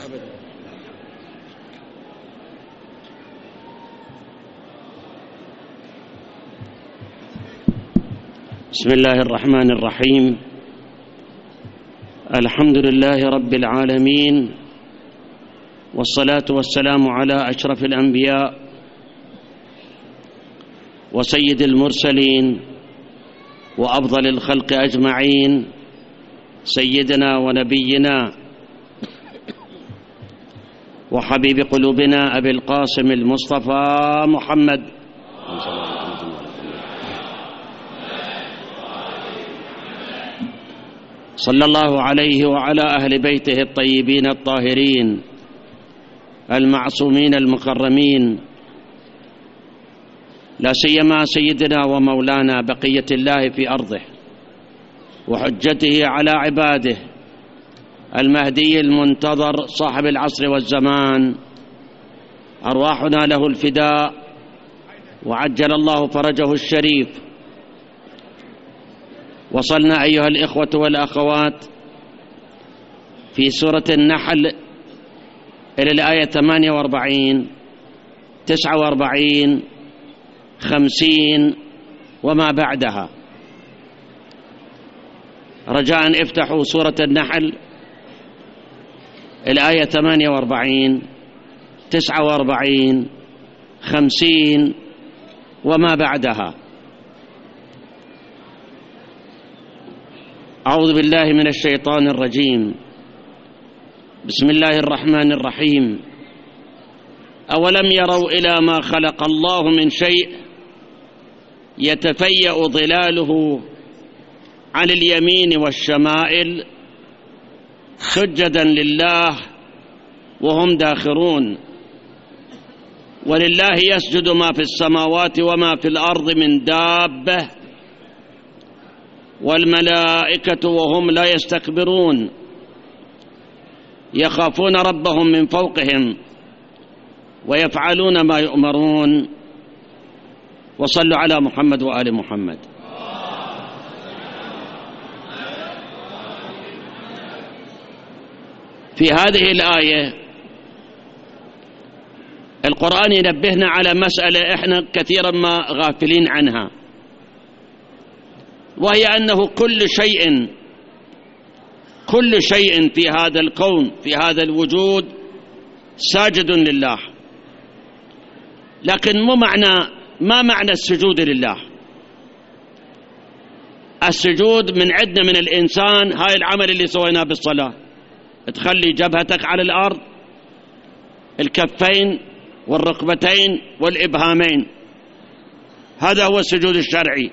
بسم الله الرحمن الرحيم. الحمد لله رب العالمين، والصلاة والسلام على أشرف الأنبياء وسيد المرسلين وأفضل الخلق أجمعين، سيدنا ونبينا وحبيب قلوبنا أبي القاسم المصطفى محمد صلى الله عليه وعلى أهل بيته الطيبين الطاهرين المعصومين المكرمين، لا سيما سيدنا ومولانا بقية الله في أرضه وحجته على عباده المهدي المنتظر صاحب العصر والزمان، أرواحنا له الفداء وعجل الله فرجه الشريف. وصلنا أيها الإخوة والأخوات في سورة النحل إلى الآية 48 49 50 وما بعدها. رجاء افتحوا سورة النحل الآية 48 49 50 وما بعدها. أعوذ بالله من الشيطان الرجيم. بسم الله الرحمن الرحيم. أولم يروا إلى ما خلق الله من شيء يتفيأ ظلاله عن اليمين والشمائل سجدا لله وهم داخرون، ولله يسجد ما في السماوات وما في الأرض من دابة والملائكة وهم لا يستكبرون يخافون ربهم من فوقهم ويفعلون ما يؤمرون. وصلوا على محمد وآل محمد. في هذه الآية القرآن ينبهنا على مسألة احنا كثيرا ما غافلين عنها، وهي أنه كل شيء في هذا الكون في هذا الوجود ساجد لله. لكن ما معنى السجود لله؟ السجود من عندنا من الإنسان، هاي العمل اللي سويناه بالصلاة، تخلي جبهتك على الأرض، الكفين والركبتين والإبهامين، هذا هو السجود الشرعي.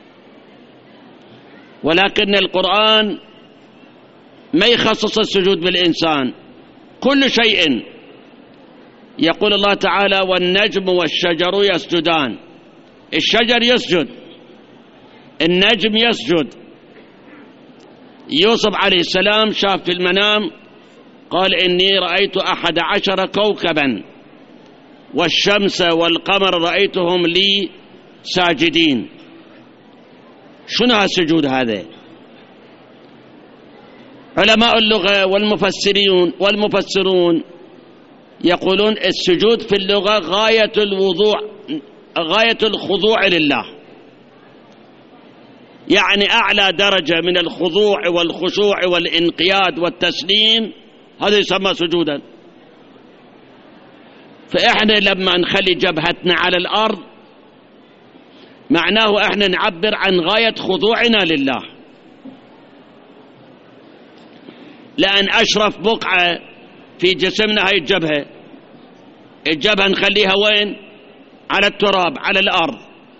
ولكن القرآن ما يخصص السجود بالإنسان، كل شيء. يقول الله تعالى: والنجم والشجر يسجدان. الشجر يسجد، النجم يسجد. يوسف عليه السلام شاف في المنام قال: إني رأيت 11 كوكبا والشمس والقمر رأيتهم لي ساجدين. شنو هالسجود هذا؟ علماء اللغة والمفسرون يقولون السجود في اللغة غاية الخضوع لله، يعني أعلى درجة من الخضوع والخشوع والانقياد والتسليم، هذا يسمى سجودا. فإحنا لما نخلي جبهتنا على الأرض معناه إحنا نعبر عن غاية خضوعنا لله، لأن أشرف بقعة في جسمنا هاي الجبهة نخليها وين؟ على التراب، على الأرض.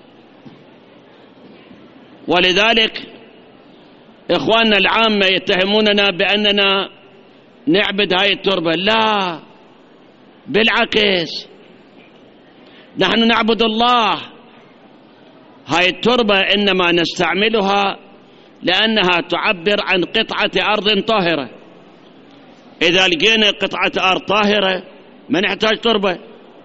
ولذلك إخواننا العامة يتهموننا بأننا نعبد هاي التربة. لا، بالعكس، نحن نعبد الله. هاي التربة إنما نستعملها لأنها تعبر عن قطعة أرض طاهرة. إذا لقينا قطعة أرض طاهرة ما نحتاج تربة،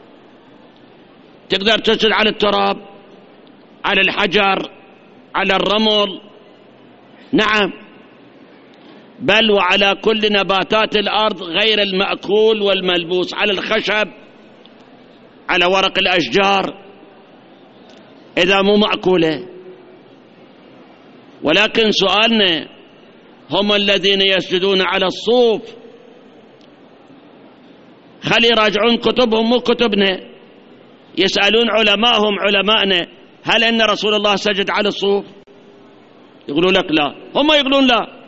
تقدر تسجد على التراب، على الحجر، على الرمل. نعم، بل وعلى كل نباتات الأرض غير المأكول والملبوس، على الخشب، على ورق الأشجار إذا مو مأكولة. ولكن سؤالنا: هم الذين يسجدون على الصوف، خلي يراجعون كتبهم مو كتبنا، يسألون علماءهم علماءنا: هل أن رسول الله سجد على الصوف؟ يقولون لك لا، هم يقولون لا.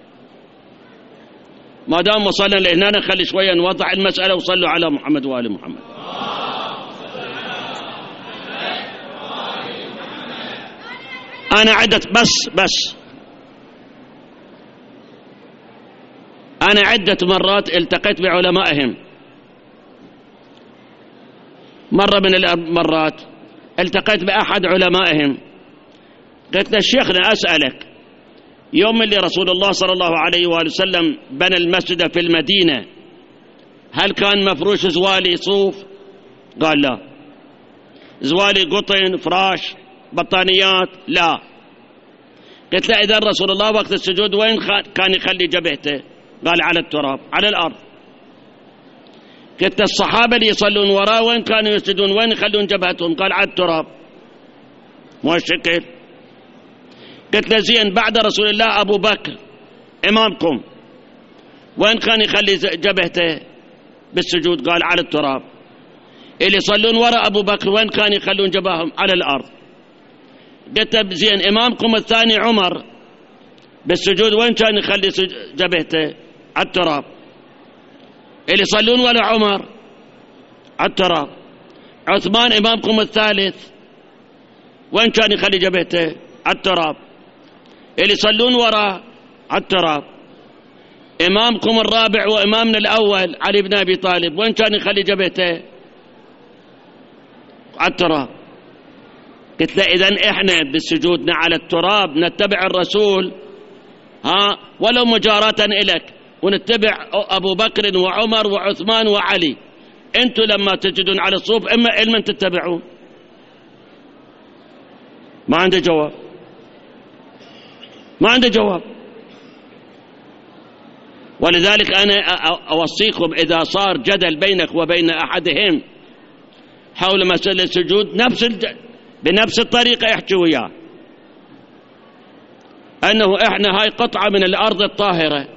ما دام وصلنا لهنا نخلي شوية نوضح المسألة، وصلوا على محمد وآل محمد. أنا أنا عدة مرات التقيت بعلمائهم. مرة من المرات التقيت بأحد علمائهم، قلت له: شيخنا أسألك، يوم اللي رسول الله صلى الله عليه وآله وسلم بنى المسجد في المدينة، هل كان مفروش زوالي صوف؟ قال لا. زوالي قطن، فراش، بطانيات؟ لا. قلت له: إذا رسول الله وقت السجود وين كان يخلي جبهته؟ قال: على التراب، على الأرض. قلت: الصحابة اللي يصلون وراه وين كانوا يسجدون؟ وين يخلون جبهتهم؟ قال: على التراب. مو الشكل. قلت له: زين، بعد رسول الله أبو بكر إمامكم وين كان يخلي جبهته بالسجود؟ قال: على التراب. اللي يصلون وراء أبو بكر وين كان يخلون جبههم؟ على الأرض. قلت له: زين، إمامكم الثاني عمر بالسجود وين كان يخلي جبهته؟ على التراب. اللي يصلون ولا عمر؟ على التراب. عثمان إمامكم الثالث وين كان يخلي جبهته؟ على التراب. اللي يصلون وراء؟ على التراب. إمامكم الرابع وإمامنا الأول علي بن أبي طالب وين كان يخلي جبهته؟ على التراب. قلت له: إذن إحنا بسجودنا على التراب نتبع الرسول، ولو مجاراة إلك، ونتبع أبو بكر وعمر وعثمان وعلي. أنتم لما تجدون على الصوف إما علما تتبعون. ما عنده جواب، ما عنده جواب. ولذلك أنا أوصيكم إذا صار جدل بينك وبين أحدهم حول مسألة السجود بنفس الطريقة احكي وياه أنه إحنا هاي قطعة من الأرض الطاهرة.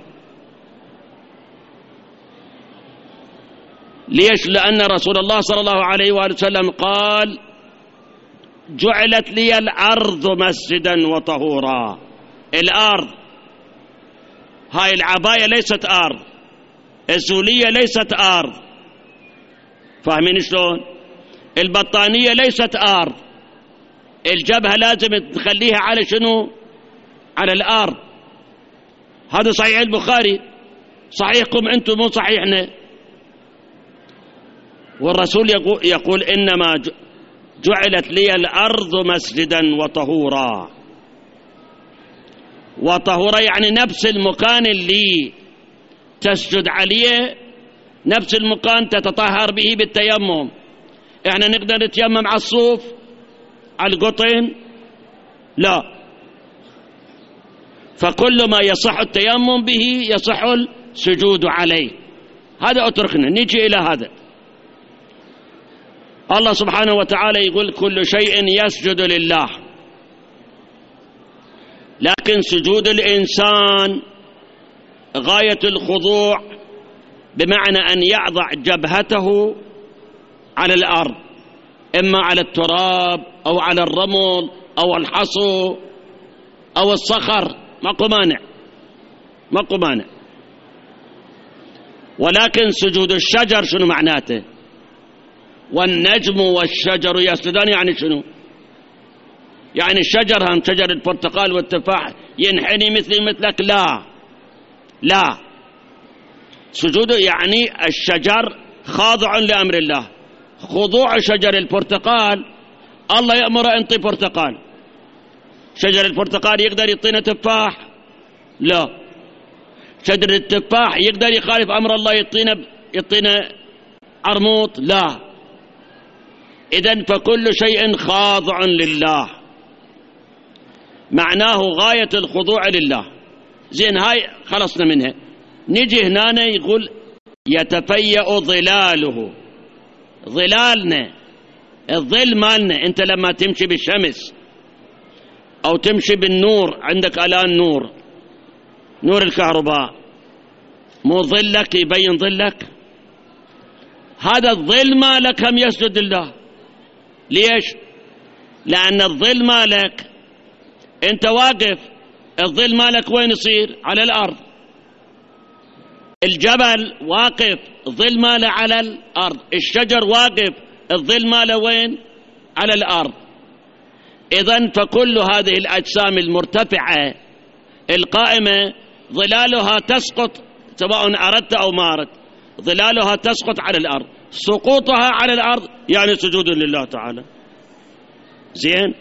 ليش؟ لأن رسول الله صلى الله عليه وآله وسلم قال: جعلت لي الأرض مسجدا وطهورا. الأرض هاي العباية ليست أرض، السولية ليست أرض، فاهمين شلون؟ البطانية ليست أرض، الجبهة لازم تخليها على شنو؟ على الأرض. هذا صحيح البخاري، صحيحكم أنتم مو صحيحنا. والرسول يقول: إنما جعلت لي الأرض مسجدا وطهورا. وطهورا يعني نفس المكان اللي تسجد عليه، نفس المكان تتطهر به بالتيمم. احنا نقدر نتيمم على الصوف، على القطن؟ لا. فكل ما يصح التيمم به يصح السجود عليه. هذا اتركنا، نجي إلى هذا. الله سبحانه وتعالى يقول: كل شيء يسجد لله، لكن سجود الإنسان غاية الخضوع، بمعنى أن يضع جبهته على الأرض، إما على التراب أو على الرمل أو الحصو أو الصخر، ماكو مانع. ولكن سجود الشجر شنو معناته؟ والنجم والشجر يسجدان، يعني شنو؟ يعني الشجر، هم شجر البرتقال والتفاح ينحني مثلي مثلك؟ لا. سجود يعني الشجر خاضع لأمر الله. خضوع شجر البرتقال، الله يأمر انطي برتقال. شجر البرتقال يقدر يعطينا تفاح؟ لا. شجر التفاح يقدر يخالف أمر الله يعطينا عرموط؟ لا. إذن فكل شيء خاضع لله، معناه غاية الخضوع لله. زين هاي خلصنا منها. نجي هنا يقول يتفيأ ظلاله. ظلالنا الظل مالنا، انت لما تمشي بالشمس او تمشي بالنور، عندك الان نور الكهرباء، مو ظلك يبين ظلك؟ هذا الظل مالك هم يسجد لله. ليش؟ لأن الظل مالك انت واقف، الظل مالك وين يصير؟ على الأرض. الجبل واقف، الظل ماله على الأرض. الشجر واقف، الظل ماله وين؟ على الأرض. إذن فكل هذه الأجسام المرتفعة القائمة ظلالها تسقط، سواء أردت أو ما أردت، ظلالها تسقط على الأرض. سقوطها على الأرض يعني سجود لله تعالى. زين،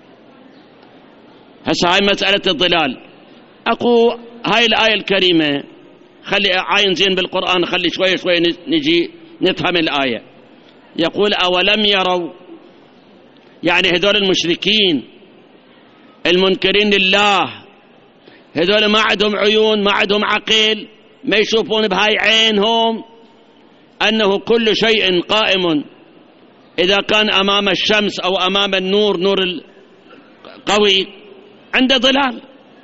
هسه هاي مسألة الظلال. أقول هاي الآية الكريمة، خلي عاين زين بالقرآن، خلي شوي شوي نجي نفهم الآية. يقول أولم يروا، يعني هذول المشركين المنكرين لله، هذول ما عندهم عيون، ما عندهم عقل، ما يشوفون بهاي عينهم أنه كل شيء قائم إذا كان أمام الشمس أو أمام النور، نور القوي، عنده ظلال.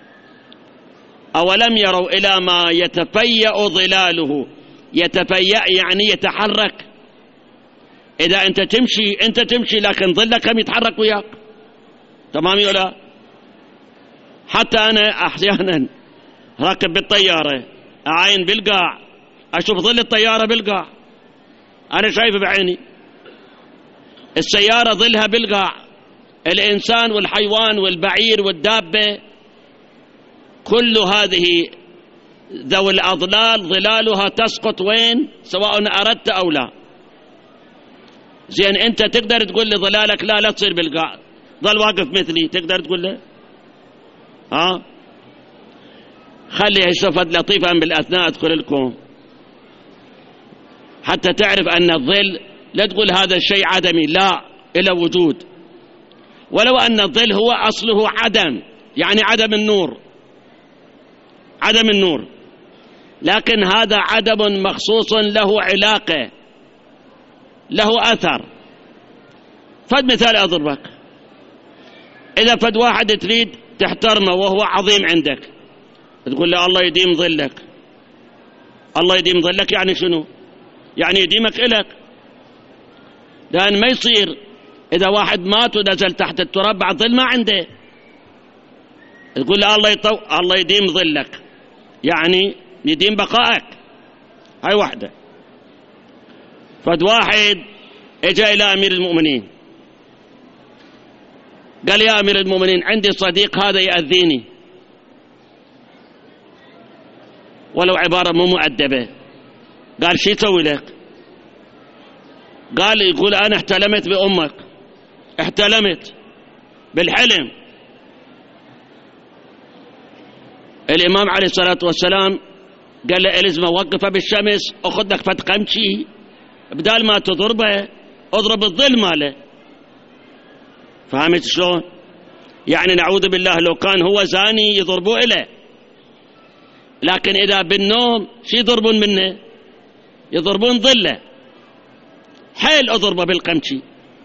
أولم يروا إلى ما يتفيأ ظلاله. يتفيأ يعني يتحرك. إذا أنت تمشي لكن ظلك هم يتحرك وياك، تمام ولا؟ حتى أنا أحيانا راكب بالطيارة أعاين بالقاع، أشوف ظل الطيارة بالقاع، أنا شايف بعيني. السيارة ظلها بالقاع، الإنسان والحيوان والبعير والدابة، كل هذه ذوي الأظلال ظلالها تسقط وين؟ سواء أردت أو لا. زين، أنت تقدر تقول لظلالك لا تصير بالقاع، ظل واقف مثلي، تقدر تقول له؟ خلي هالشفت لطيفة بالأثناء أدخل لكم حتى تعرف أن الظل، لا تقول هذا الشيء عدمي، لا، إلى وجود. ولو أن الظل هو أصله عدم، يعني عدم النور، لكن هذا عدم مخصوص له علاقة، له أثر. فد مثال أضربك، إذا فد واحد تريد تحترمه وهو عظيم عندك، تقول له الله يديم ظلك. الله يديم ظلك يعني شنو؟ يعني يديمك إلك. لأن ما يصير إذا واحد مات ونزل تحت التراب بعد ظل ما عنده، تقول له الله يديم ظلك، يعني يديم بقائك. هاي واحدة. فد واحد اجا إلى أمير المؤمنين قال يا أمير المؤمنين عندي صديق هذا يأذيني، ولو عبارة مو مؤدبة. قال شو يسوي لك؟ قال يقول أنا احتلمت بأمك، احتلمت بالحلم. الإمام عليه الصلاة والسلام قال له إلزمه وقفه بالشمس، أخذ لك فت قمشي، بدال ما تضربه اضرب الظل ماله. فهمت شلون؟ يعني نعوذ بالله لو كان هو زاني يضربوه إله، لكن إذا بالنوم شي يضربون منه؟ يضربون ظله، حيل أضربه بالقمشي.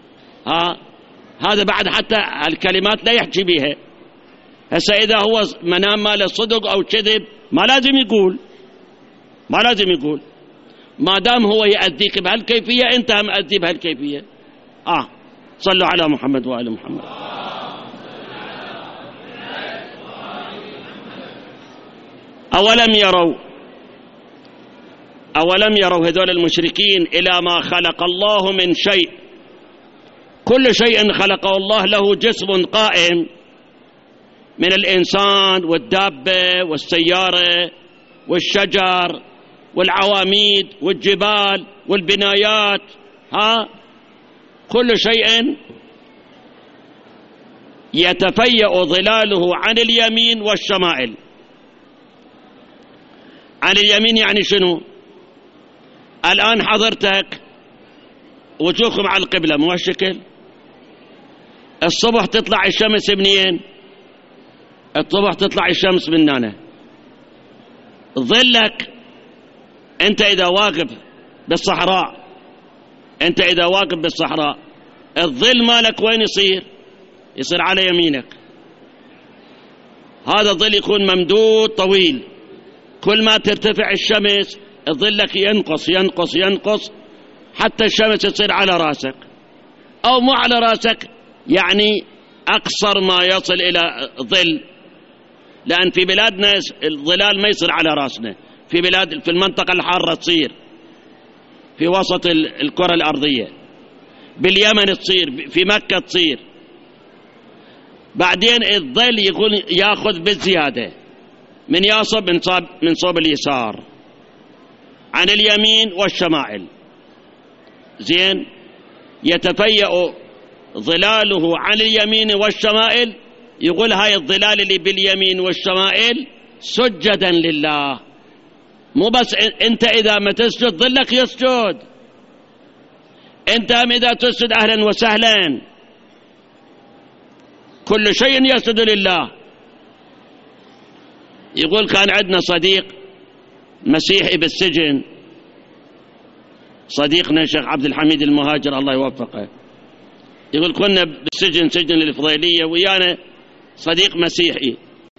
هذا بعد حتى الكلمات لا يحكي بيها. هسه إذا هو منام ماله صدق أو كذب ما لازم يقول، ما دام هو يأذيك بهالكيفية أنت هم أذي بهالكيفية. صلوا على محمد وآل محمد. أولم يروا هذول المشركين إلى ما خلق الله من شيء. كل شيء خلقه الله له جسم قائم، من الإنسان والدابة والسيارة والشجر والعواميد والجبال والبنايات، كل شيء يتفيأ ظلاله عن اليمين والشمائل. عن اليمين يعني شنو؟ الآن حضرتك وجوهكم على القبلة، مو هالشكل؟ الصبح تطلع الشمس منين؟ الصبح تطلع الشمس من هنا، ظلك أنت إذا واقف بالصحراء، الظل مالك وين يصير على يمينك. هذا الظل يكون ممدود طويل، كل ما ترتفع الشمس ظلك ينقص حتى الشمس تصير على راسك، أو مو على راسك، يعني أقصر ما يصل إلى ظل. لأن في بلادنا الظلال ما يصير على راسنا، في المنطقة الحارة تصير في وسط الكرة الأرضية، باليمن تصير، في مكة تصير. بعدين الظل يكون ياخذ بالزيادة من صوب اليسار عن اليمين والشمائل. زين، يتفيأ ظلاله عن اليمين والشمائل. يقول هاي الظلال اللي باليمين والشمائل سجدا لله. مو بس انت اذا ما تسجد ظلك يسجد، انت اذا تسجد اهلا وسهلا، كل شيء يسجد لله. يقول كان عندنا صديق مسيحي بالسجن، صديقنا الشيخ عبد الحميد المهاجر الله يوفقه. يقول كنا بالسجن، سجن الفضيلية، ويانا صديق مسيحي.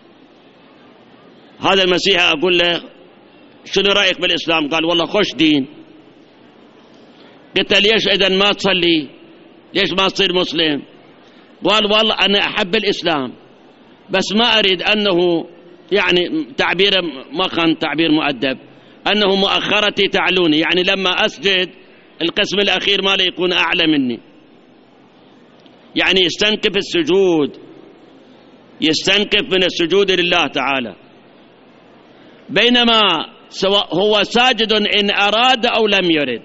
هذا المسيحي أقول له شنو رأيك بالإسلام؟ قال والله خوش دين. قلت له ليش إذا ما تصلي؟ ليش ما تصير مسلم؟ قال والله أنا أحب الإسلام، بس ما أريد أنه، يعني تعبيره ما كان تعبير مؤدب، أنه مؤخرتي تعلوني، يعني لما أسجد القسم الأخير مالي يكون أعلى مني، يعني يستنكف السجود، يستنكف من السجود لله تعالى، بينما سواء هو ساجد إن أراد أو لم يرد،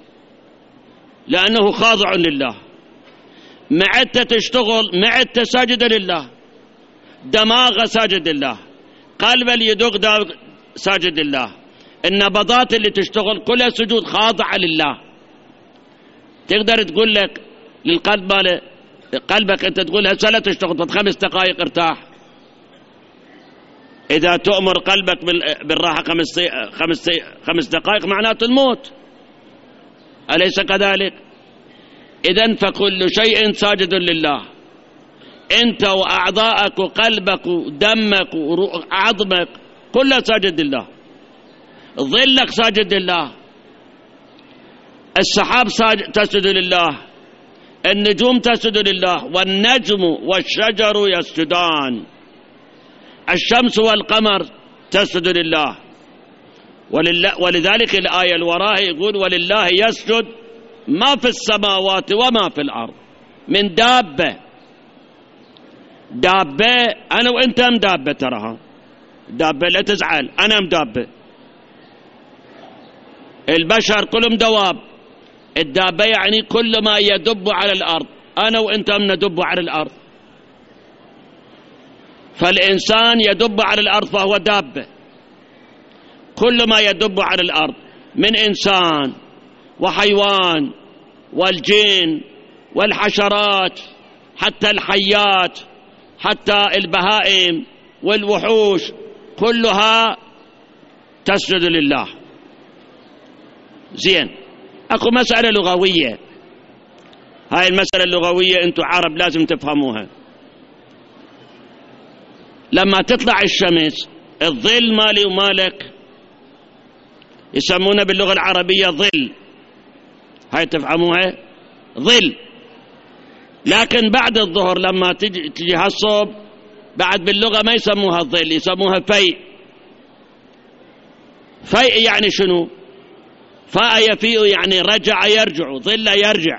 لأنه خاضع لله. معدته تشتغل، معدته ساجد لله، دماغه ساجد لله، قلب اللي يدق ساجد لله، النبضات اللي تشتغل كلها سجود خاضعة لله. تقدر تقول لك للقلب ماله، قلبك انت تقول هسه لا تشتغل 5 دقائق ارتاح. اذا تؤمر قلبك بالراحة 5 دقائق معناته الموت، أليس كذلك؟ إذن فكل شيء ساجد لله، انت واعضاءك وقلبك ودمك وعظمك كله ساجد لله، ظلك ساجد لله، السحاب تسجد لله، النجوم تسجد لله، والنجم والشجر يسجدان، الشمس والقمر تسجد لله. ولذلك الآية الوراء يقول ولله يسجد ما في السماوات وما في الأرض من دابة. أنا وإنت مدابة، تراها دابة، لا تزعل، أنا مدابة، البشر كلهم دواب. الدابة يعني كل ما يدب على الأرض، أنا وإنت ندب على الأرض. فالإنسان يدب على الأرض فهو دابة، كل ما يدب على الأرض من إنسان وحيوان والجن والحشرات، حتى الحيات، حتى البهائم والوحوش، كلها تسجد لله. زين، اكو مسألة لغوية، هاي المسألة اللغوية انتو عرب لازم تفهموها. لما تطلع الشمس الظل مالي ومالك يسمونه باللغة العربية ظل، هاي تفهموها، ظل. لكن بعد الظهر لما تجي هالصوب، بعد باللغة ما يسموها الظل، يسموها فيء. فيء يعني شنو؟ فاء يفيء يعني رجع يرجع، ظل يرجع.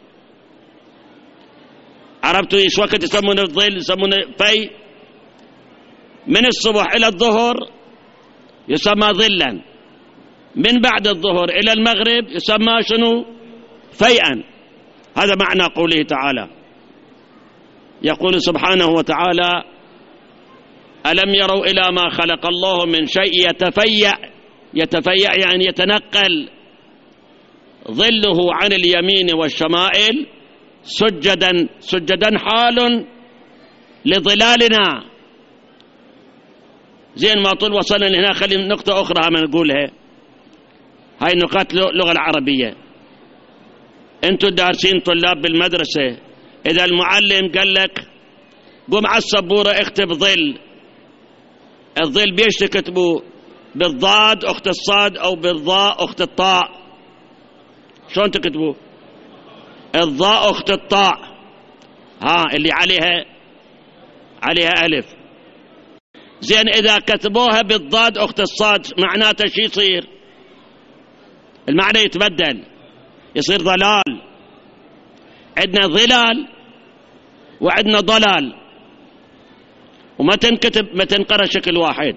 عرفتوا ايش وقت يسمونه الظل؟ يسمونه فيء. من الصبح الى الظهر يسمى ظلا، من بعد الظهر الى المغرب يسمى شنو؟ فيئا. هذا معنى قوله تعالى، يقول سبحانه وتعالى ألم يروا إلى ما خلق الله من شيء يتفيأ يعني يتنقل ظله عن اليمين والشمائل سجدا حال لظلالنا. زين ما طول وصلنا لهنا خلي نقطة أخرى هم نقولها. هاي نقاط اللغة العربية. أنتوا دارسين طلاب بالمدرسة، إذا المعلم قال لك قم على السبورة اكتب ظل، الظل بيش تكتبوا؟ بالضاد أخت الصاد أو بالضاء أخت الطاء؟ شلون تكتبوا؟ الضاء أخت الطاء، اللي عليها ألف. زين إذا كتبوها بالضاد أخت الصاد معناته شي يصير؟ المعنى يتبدل، يصير ضلال. عندنا ظلال وعندنا ضلال، وما تنكتب ما تنقرأ شكل واحد.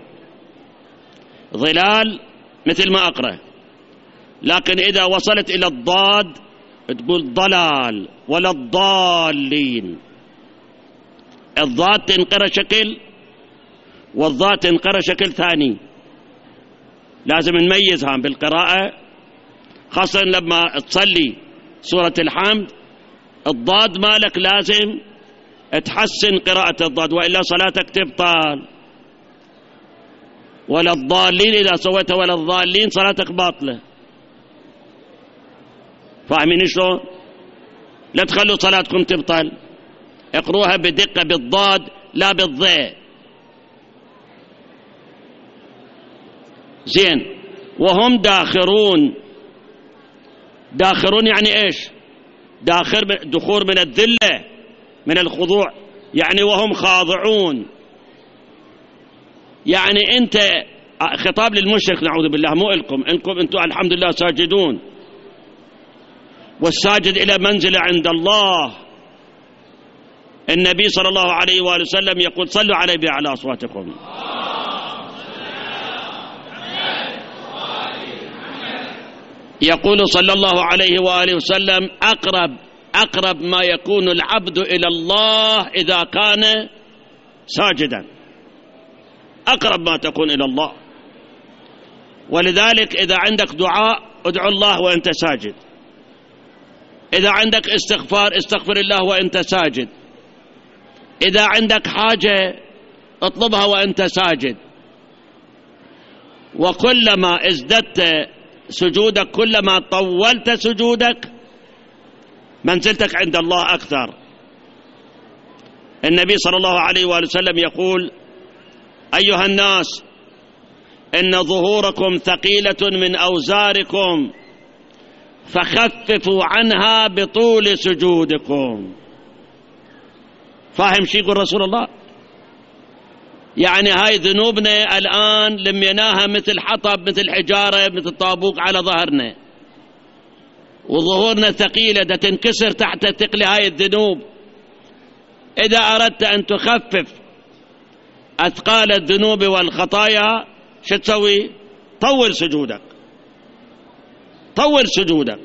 ظلال مثل ما أقرأ، لكن إذا وصلت إلى الضاد تقول ضلال ولا الضالين. الضاد تنقرأ شكل والضاد تنقرأ شكل ثاني. لازم نميزها بالقراءة، خاصة لما تصلي سورة الحمد الضاد مالك لازم تحسن قراءة الضاد، وإلا صلاتك تبطل. ولا الضالين إذا سويت ولا الضالين صلاتك باطلة. فاهمين شلون؟ لا تخلوا صلاتكم تبطل، اقروها بدقة بالضاد لا بالضاء. زين. وهم داخرون. داخرون يعني ايش؟ دخور من الذلة، من الخضوع، يعني وهم خاضعون. يعني انت خطاب للمشرك نعوذ بالله، مو إلكم، انكم انتم الحمد لله ساجدون، والساجد إلى منزل عند الله. النبي صلى الله عليه وآله وسلم يقول صلوا علي بأعلى أصواتكم. يقول صلى الله عليه وآله وسلم أقرب ما يكون العبد إلى الله إذا كان ساجدا، أقرب ما تكون إلى الله. ولذلك إذا عندك دعاء ادعو الله وأنت ساجد، إذا عندك استغفار استغفر الله وأنت ساجد، إذا عندك حاجة اطلبها وأنت ساجد. وكلما ازددت سجودك كلما طولت سجودك منزلتك عند الله أكثر. النبي صلى الله عليه وآله وسلم يقول أيها الناس إن ظهوركم ثقيلة من أوزاركم فخففوا عنها بطول سجودكم. فاهم شي يقول رسول الله؟ يعني هاي ذنوبنا الآن لميناها مثل حطب، مثل حجارة، مثل طابوق على ظهرنا، وظهورنا ثقيلة دا تنكسر تحت ثقل هاي الذنوب. إذا أردت أن تخفف أثقال الذنوب والخطايا شو تسوي؟ طول سجودك، طول سجودك.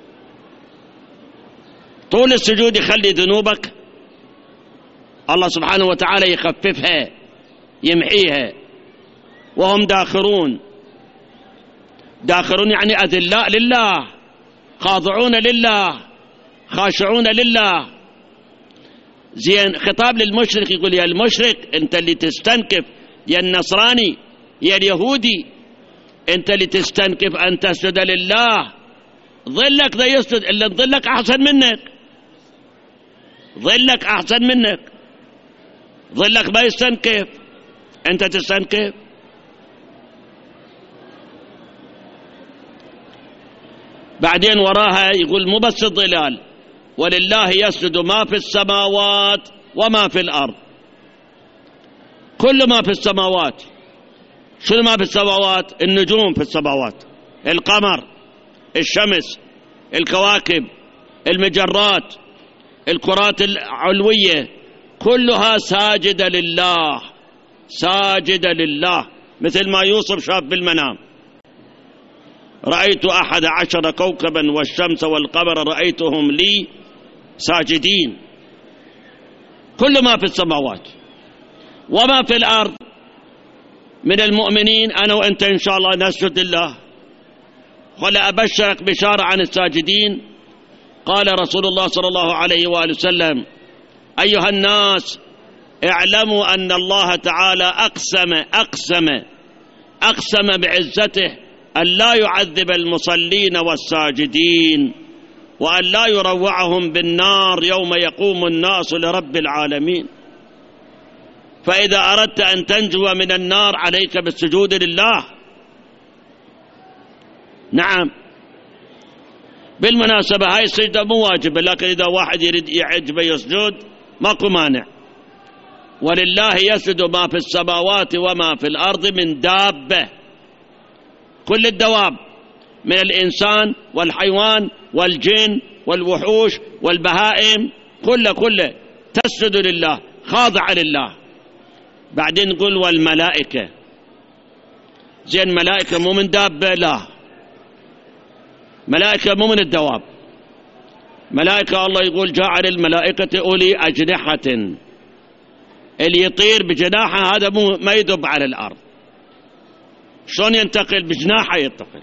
طول السجود يخلي ذنوبك الله سبحانه وتعالى يخففها يمحيها. وهم داخرون. داخرون يعني أذلاء لله، خاضعون لله، خاشعون لله. زين. خطاب للمشرك يقول يا المشرك انت اللي تستنكف، يا النصراني يا اليهودي انت اللي تستنكف ان تسجد لله، ظلك ذا يسجد الا ظلك احسن منك، ظلك احسن منك، ظلك ما يستنكف، انت تستنكف. بعدين وراها يقول مو بس الظلال، ولله يسجد ما في السماوات وما في الأرض. كل ما في السماوات. شنو ما في السماوات؟ النجوم في السماوات، القمر، الشمس، الكواكب، المجرات، الكرات العلوية، كلها ساجدة لله، ساجدة لله. مثل ما يوسف شاف بالمنام رأيت 11 كوكبا والشمس والقمر رأيتهم لي ساجدين. كل ما في السماوات وما في الأرض من المؤمنين أنا وأنت إن شاء الله نسجد لله. ولا أبشرك بشارة عن الساجدين. قال رسول الله صلى الله عليه وآله وسلم أيها الناس اعلموا أن الله تعالى أقسم بعزته أن لا يعذب المصلين والساجدين، وأن لا يروعهم بالنار يوم يقوم الناس لرب العالمين. فإذا أردت أن تنجو من النار عليك بالسجود لله. نعم، بالمناسبة هاي السجدة مو واجبة، لكن إذا واحد يريد يعجب يسجد ماكو مانع. ولله يسجد ما في السماوات وما في الأرض من دابة، كل الدواب من الإنسان والحيوان والجن والوحوش والبهائم كله تسجد لله، خاضع لله. بعدين نقول والملائكة. زين، ملائكة مو من دابة؟ لا، ملائكة مو من الدواب. ملائكة الله يقول جعل الملائكة أولي أجنحة، اللي يطير بجناحه هذا ما يدب على الأرض. شلون ينتقل؟ بجناحه ينتقل.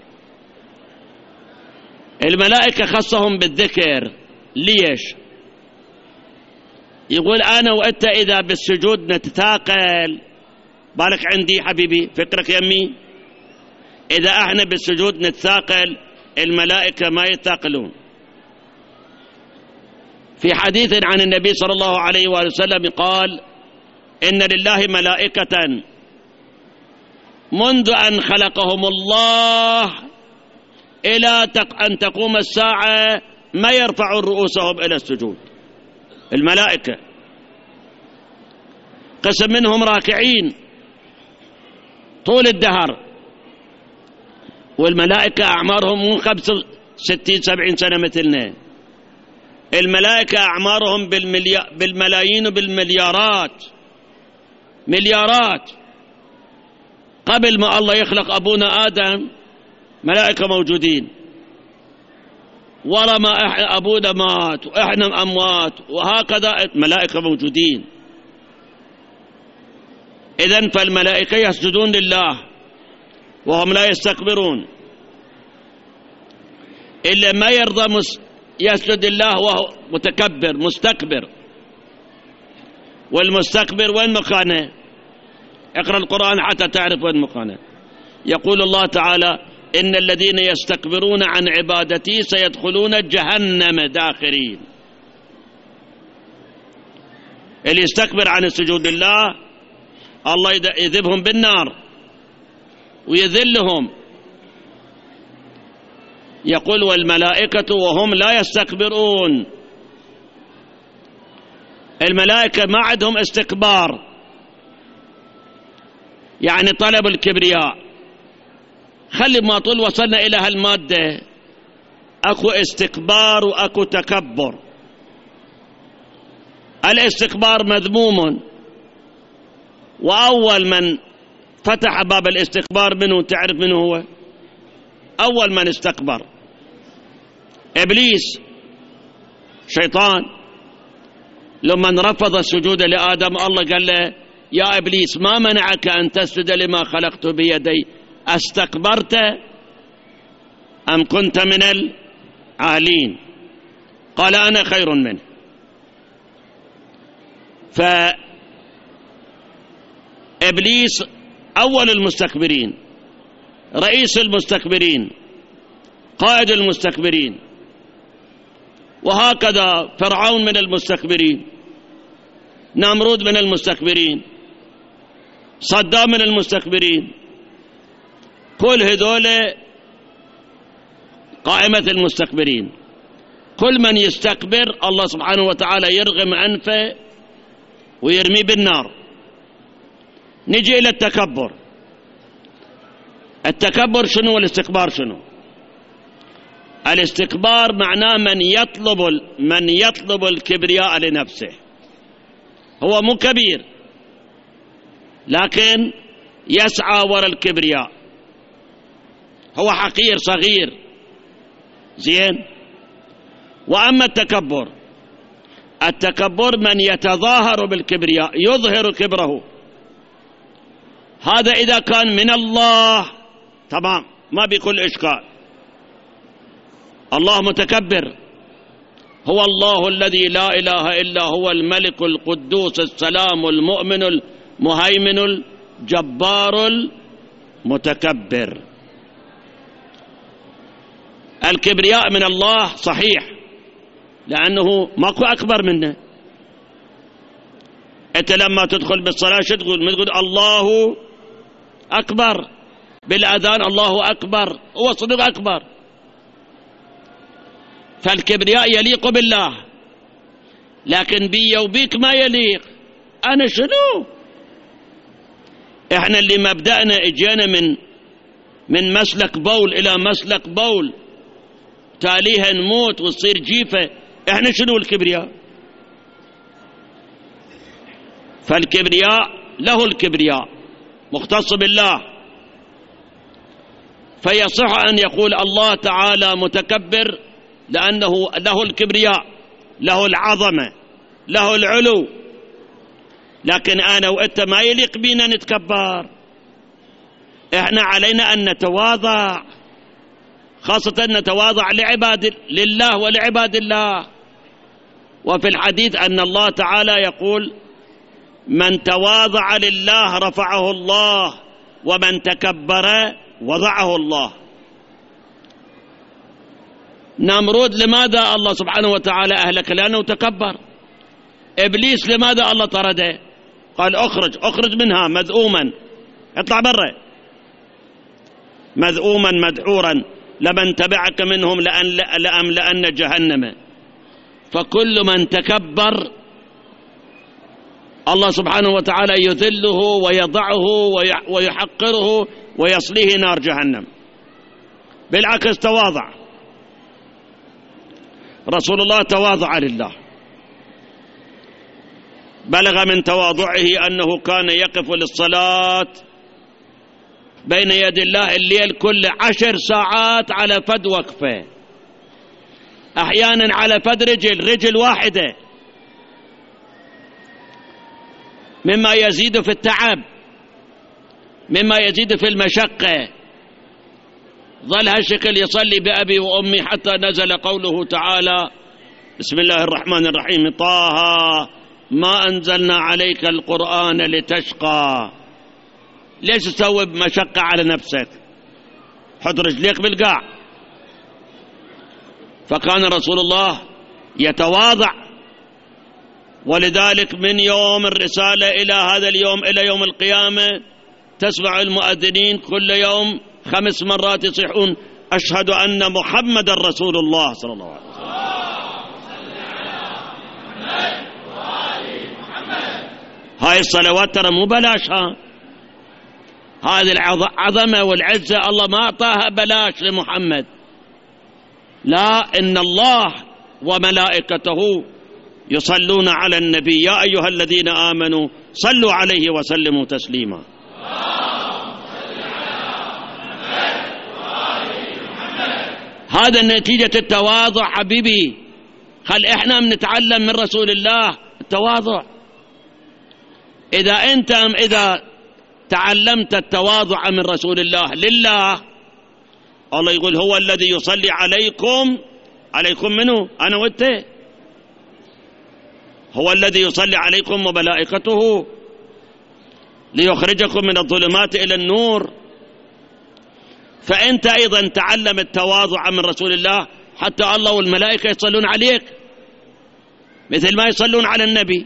الملائكة خصهم بالذكر. ليش؟ يقول أنا وأنت إذا بالسجود نتثاقل، بالك عندي حبيبي، فكرك يمي، إذا احنا بالسجود نتثاقل الملائكة ما يتثاقلون. في حديث عن النبي صلى الله عليه وآله وسلم قال إن لله ملائكة منذ أن خلقهم الله إلى أن تقوم الساعة ما يرفعون رؤوسهم إلى السجود. الملائكة قسم منهم راكعين طول الدهر، والملائكة أعمارهم مو 65-70 سنة مثلنا. الملائكة أعمارهم بالملايين وبالمليارات، مليارات. قبل ما الله يخلق أبونا آدم ملائكة موجودين، ورا ما أبونا مات وإحنا أموات، وهكذا ملائكة موجودين. إذن فالملائكة يسجدون لله وهم لا يستكبرون. إلا ما يرضى يسجد لله وهو متكبر مستكبر. والمستكبر وين مكانه؟ اقرأ القرآن حتى تعرف وين مكانه. يقول الله تعالى إن الذين يستكبرون عن عبادتي سيدخلون جهنم داخرين. اللي يستكبر عن السجود لله الله يذبهم بالنار ويذلهم. يقول والملائكة وهم لا يستكبرون. الملائكة ما عندهم استكبار، يعني طلب الكبرياء. خلي ما طول وصلنا إلى هالمادة أكو استكبار وأكو تكبر. الاستكبار مذموم، وأول من فتح باب الاستكبار منه تعرف منه هو؟ أول من استكبر إبليس شيطان. لما رفض السجود لآدم الله قال له يا إبليس ما منعك أن تسجد لما خلقت بيدي، استكبرت أم كنت من العالين؟ قال أنا خير منه. فإبليس أول المستكبرين، رئيس المستكبرين، قائد المستكبرين. وهكذا فرعون من المستكبرين، نمرود من المستكبرين، صدام من المستكبرين. كل هذول قائمة المستكبرين. كل من يستكبر الله سبحانه وتعالى يرغم أنفه ويرمي بالنار. نجي إلى التكبر. التكبر شنو والاستكبار شنو؟ الاستكبار معناه من يطلب الكبرياء لنفسه. هو مو كبير لكن يسعى وراء الكبرياء، هو حقير صغير. زين. وأما التكبر من يتظاهر بالكبرياء، يظهر كبره. هذا إذا كان من الله تمام ما بكل إشكال. الله متكبر هو الله الذي لا إله إلا هو الملك القدوس السلام المؤمن المهيمن الجبار المتكبر. الكبرياء من الله صحيح، لأنه ماكو أكبر منه. أنت لما تدخل بالصلاة شو تقول؟ تقول الله أكبر، بالأذان الله أكبر، هو صدق أكبر. فالكبرياء يليق بالله، لكن بي وبيك ما يليق. أنا شنو؟ إحنا اللي مبدأنا إجينا من مسلك بول إلى مسلك بول، تاليها نموت وتصير جيفة. إحنا شنو الكبرياء؟ فالكبرياء له الكبرياء مختص بالله، فيصح أن يقول الله تعالى متكبر لأنه له الكبرياء، له العظمة، له العلو. لكن أنا وأنت ما يليق بينا نتكبر. إحنا علينا أن نتواضع، خاصة نتواضع لله ولعباد الله. وفي الحديث أن الله تعالى يقول: من تواضع لله رفعه الله، ومن تكبر وضعه الله. نمرود لماذا الله سبحانه وتعالى أهلك؟ لأنه تكبر. إبليس لماذا الله طرده؟ قال اخرج منها مذءوما، اطلع برا، مذءوما مدحورا لمن تبعك منهم لأملأن جهنم. فكل من تكبر الله سبحانه وتعالى يذله ويضعه ويحقره ويصليه نار جهنم. بالعكس تواضع. رسول الله تواضع لله، بلغ من تواضعه أنه كان يقف للصلاة بين يد الله الليل كل 10 ساعات على فد وقفة، أحيانا على فد رجل واحدة، مما يزيد في التعب، مما يزيد في المشقة. ظل هالشكل يصلي بأبي وأمي حتى نزل قوله تعالى: بسم الله الرحمن الرحيم: طه ما أنزلنا عليك القرآن لتشقى. ليش تسوي مشقة على نفسك؟ حط رجليك بالقاع. فكان رسول الله يتواضع، ولذلك من يوم الرسالة إلى هذا اليوم إلى يوم القيامة تسمع المؤذنين كل يوم 5 مرات يصيحون: أشهد أن محمد رسول الله صلى الله عليه وسلم. هاي الصلوات ترى مو بلاش، هذه العظمة والعزة الله ما أعطاها بلاش لمحمد، لا، إن الله وملائكته يصلون على النبي يا أيها الذين آمنوا صلوا عليه وسلموا تسليما. هذا نتيجة التواضع حبيبي. خل إحنا نتعلم من رسول الله التواضع. إذا تعلمت التواضع من رسول الله لله، الله يقول: هو الذي يصلي عليكم منه؟ أنا وأنت. هو الذي يصلي عليكم وملائكته ليخرجكم من الظلمات إلى النور. فأنت أيضا تعلم التواضع من رسول الله حتى الله والملائكة يصلون عليك مثل ما يصلون على النبي.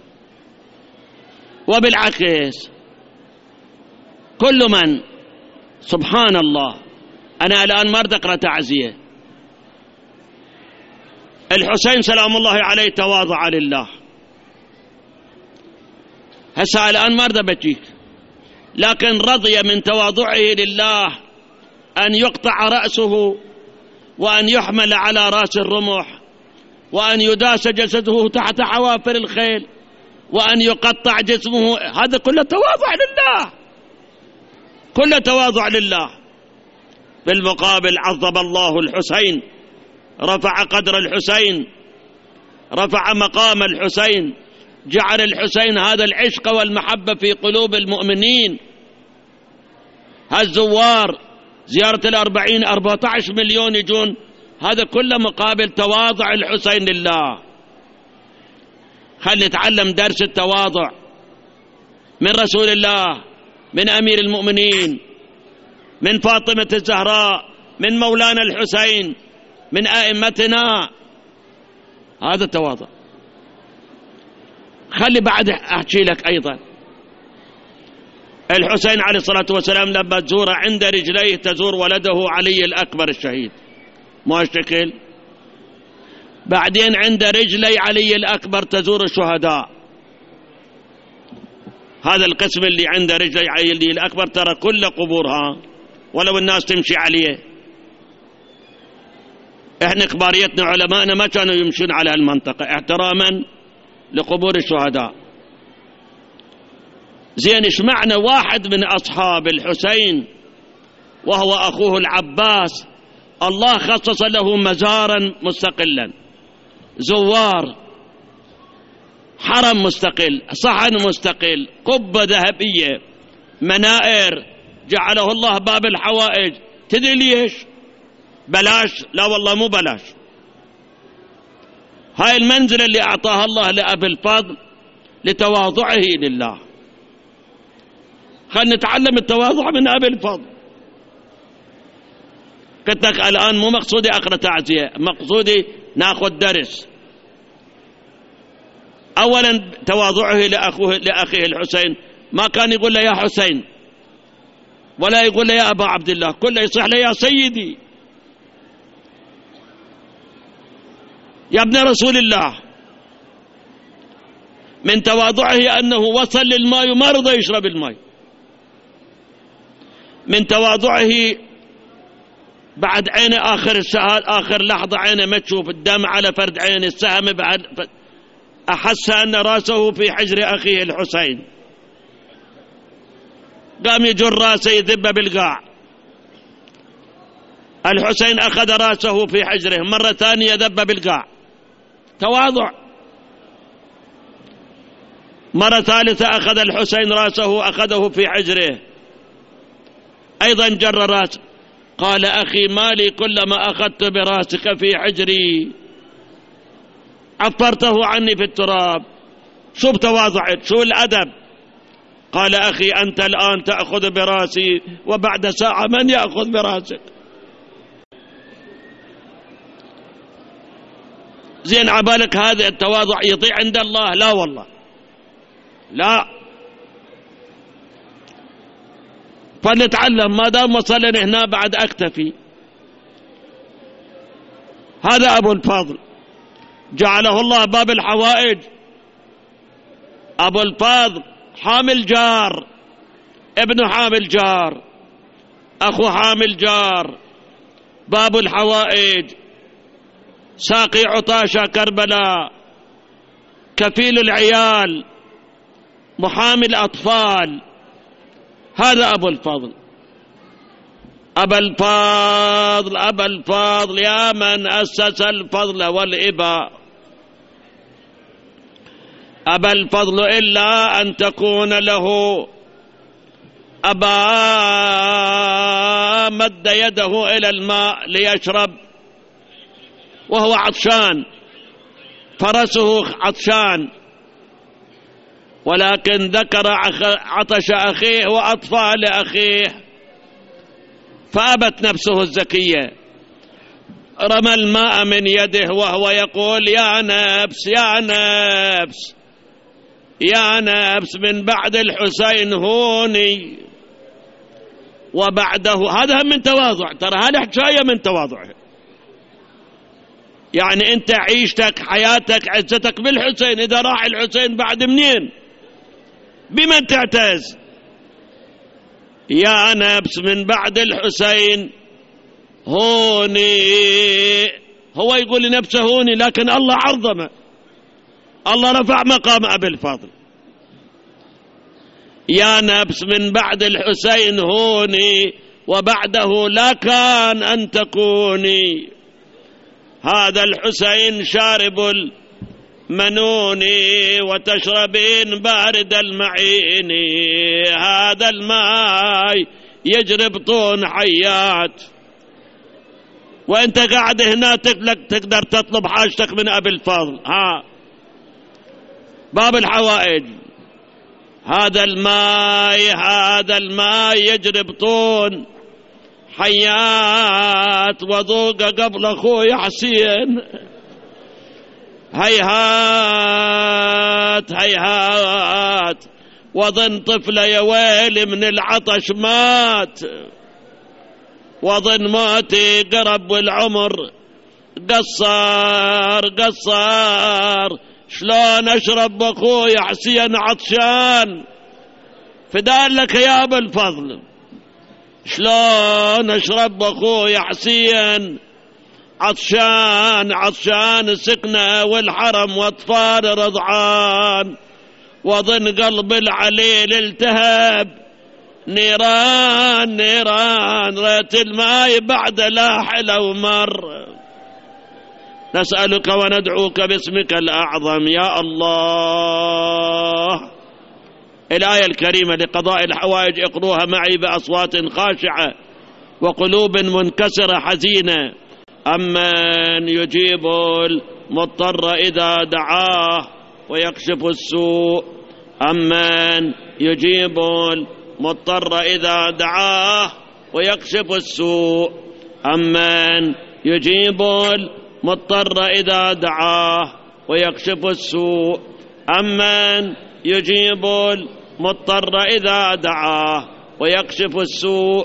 وبالعكس كل من، سبحان الله، أنا الآن ما أريد أقرأ تعزية. الحسين سلام الله عليه تواضع لله. هسه الآن ما أريد أبكيك، لكن رضي من تواضعه لله أن يقطع رأسه، وأن يحمل على رأس الرمح، وأن يداس جسده تحت حوافر الخيل، وأن يقطع جسمه. هذا كله تواضع لله، كله تواضع لله. بالمقابل عظم الله الحسين، رفع قدر الحسين، رفع مقام الحسين، جعل الحسين هذا العشق والمحبة في قلوب المؤمنين. هالزوار زيارة 14 مليون يجون هذا كله مقابل تواضع الحسين لله. خلينا نتعلم درس التواضع من رسول الله، من أمير المؤمنين، من فاطمة الزهراء، من مولانا الحسين، من أئمتنا. هذا التواضع. خلي بعد أحكي لك أيضا الحسين عليه الصلاة والسلام لما تزور عند رجليه تزور ولده علي الأكبر الشهيد، ما اشتكل. بعدين عند رجلي علي الأكبر تزور الشهداء. هذا القسم اللي عند رجلي علي الأكبر ترى كل قبورها ولو الناس تمشي عليه. احنا كباريتنا علماءنا ما كانوا يمشون على المنطقة احتراما لقبور الشهداء. زين، ايش معنى واحد من أصحاب الحسين وهو أخوه العباس الله خصص له مزارا مستقلا، زوار، حرم مستقل، صحن مستقل، قبة ذهبية، منائر، جعله الله باب الحوائج. تدري ليش؟ بلاش؟ لا والله مو بلاش. هاي المنزلة اللي أعطاها الله لأبي الفضل لتواضعه لله. خلنا نتعلم التواضع من أبي الفضل. قلت لك الآن مو مقصودي أقرأ تعزية، مقصودي ناخذ درس. أولا تواضعه لأخيه الحسين، ما كان يقول له يا حسين ولا يقول له يا أبا عبد الله، كله يصيح له يا سيدي، يا ابن رسول الله. من تواضعه أنه وصل للماء وما رضى يشرب الماء. من تواضعه بعد عينه آخر لحظة عينه ما تشوف الدم على فرد عينه، السهم بعد أحس أن رأسه في حجر أخيه الحسين، قام يجر رأسه يذب بالقاع. الحسين أخذ رأسه في حجره مرة ثانية ذب بالقاع، تواضع. مرة ثالثة أخذ الحسين رأسه أخذه في حجره أيضا جر رأسه. قال أخي مالي كلما أخذت برأسك في حجري عفرته عني في التراب. شو بتواضعت، شو الأدب. قال أخي أنت الآن تأخذ برأسي وبعد ساعة من يأخذ برأسك؟ زين، عبالك هذا التواضع يطيع عند الله؟ لا والله لا. فلنتعلم، ما دام وصلنا هنا بعد أكتفي. هذا أبو الفضل جعله الله باب الحوائج. أبو الفضل حامل جار، ابن حامل جار، أخو حامل جار، باب الحوائج، ساقي عطاشة كربلاء، كفيل العيال، محامي الأطفال. هذا أبو الفضل. أبا الفضل أبا الفضل يا من أسس الفضل والإباء. أبا الفضل إلا أن تكون له أبا مد يده إلى الماء ليشرب وهو عطشان، فرسه عطشان، ولكن ذكر عطش أخيه وأطفال أخيه فأبت نفسه الزكية، رمى الماء من يده وهو يقول يا نفس يا نفس يا نفس من بعد الحسين هوني. وبعده هذا من تواضع، ترى هذه حكاية من تواضعه. يعني أنت عيشتك حياتك عزتك بالحسين، إذا راح الحسين بعد منين؟ بمن تعتز؟ يا نفس من بعد الحسين هوني. هو يقول لنفسه هوني، لكن الله عظمه، الله رفع مقام أبي الفضل. يا نفس من بعد الحسين هوني وبعده لا كان أن تكوني. هذا الحسين شارب المنون وتشربين بارد المعين، هذا الماء يجري بطون حيات وانت قاعد هنا تقدر تطلب حاجتك من أبي الفضل. باب الحوائج. هذا الماء يجري بطون حيات وذوق قبل أخوي حسين. هيهات وظن طفلة يا ويلي من العطش مات، وظن موتي قرب والعمر قصر شلون أشرب أخوي حسين عطشان؟ فدان لك يا أبا الفضل، شلون أشرب أخوي حسين عطشان سكنة والحرم واطفال رضعان، وظن قلب العليل التهب نيران ريت الماء بعد لا حلو مر. نسألك وندعوك باسمك الأعظم يا الله. الآية الكريمة لقضاء الحوائج اقروها معي بأصوات خاشعة وقلوب منكسرة حزينة. أمن يجيب المضطر إذا دعاه ويكشف السوء، أمن يجيب المضطر إذا دعاه ويكشف السوء، أمن يجيب المضطر إذا دعاه ويكشف السوء، أمن يجيب المضطر إذا دعاه ويكشف السوء،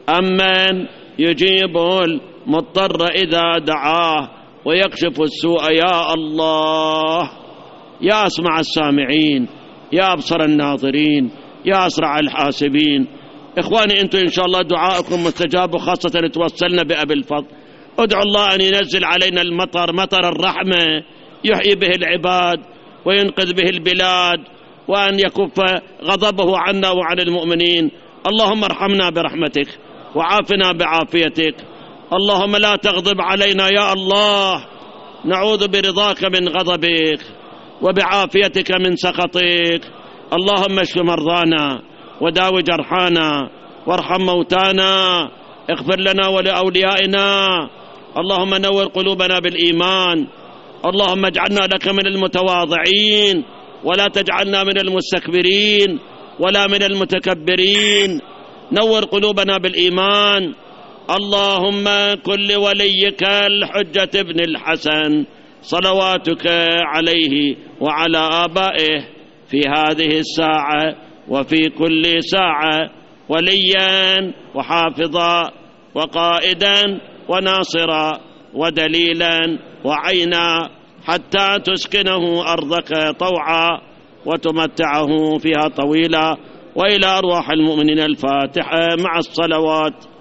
أمن يجيب المضطر إذا دعاه ويكشف السوء. يا الله، يا أسمع السامعين، يا أبصر الناظرين، يا أسرع الحاسبين. إخواني أنتم إن شاء الله دعائكم مستجاب، وخاصة توصلنا بأبي الفضل. ادعوا الله أن ينزل علينا المطر، مطر الرحمة يحيي به العباد وينقذ به البلاد، وأن يكف غضبه عنا وعن المؤمنين. اللهم ارحمنا برحمتك وعافنا بعافيتك. اللهم لا تغضب علينا يا الله، نعوذ برضاك من غضبك وبعافيتك من سخطك. اللهم اشف مرضانا وداوي جرحانا وارحم موتانا، اغفر لنا ولأوليائنا. اللهم نور قلوبنا بالإيمان. اللهم اجعلنا لك من المتواضعين، ولا تجعلنا من المستكبرين ولا من المتكبرين. نور قلوبنا بالإيمان. اللهم كن لوليك الحجة ابن الحسن صلواتك عليه وعلى آبائه في هذه الساعة وفي كل ساعة وليا وحافظا وقائدا وناصرا ودليلا وعينا، حتى تسكنه أرضك طوعا وتمتعه فيها طويلا. وإلى أرواح المؤمنين الفاتحة مع الصلوات.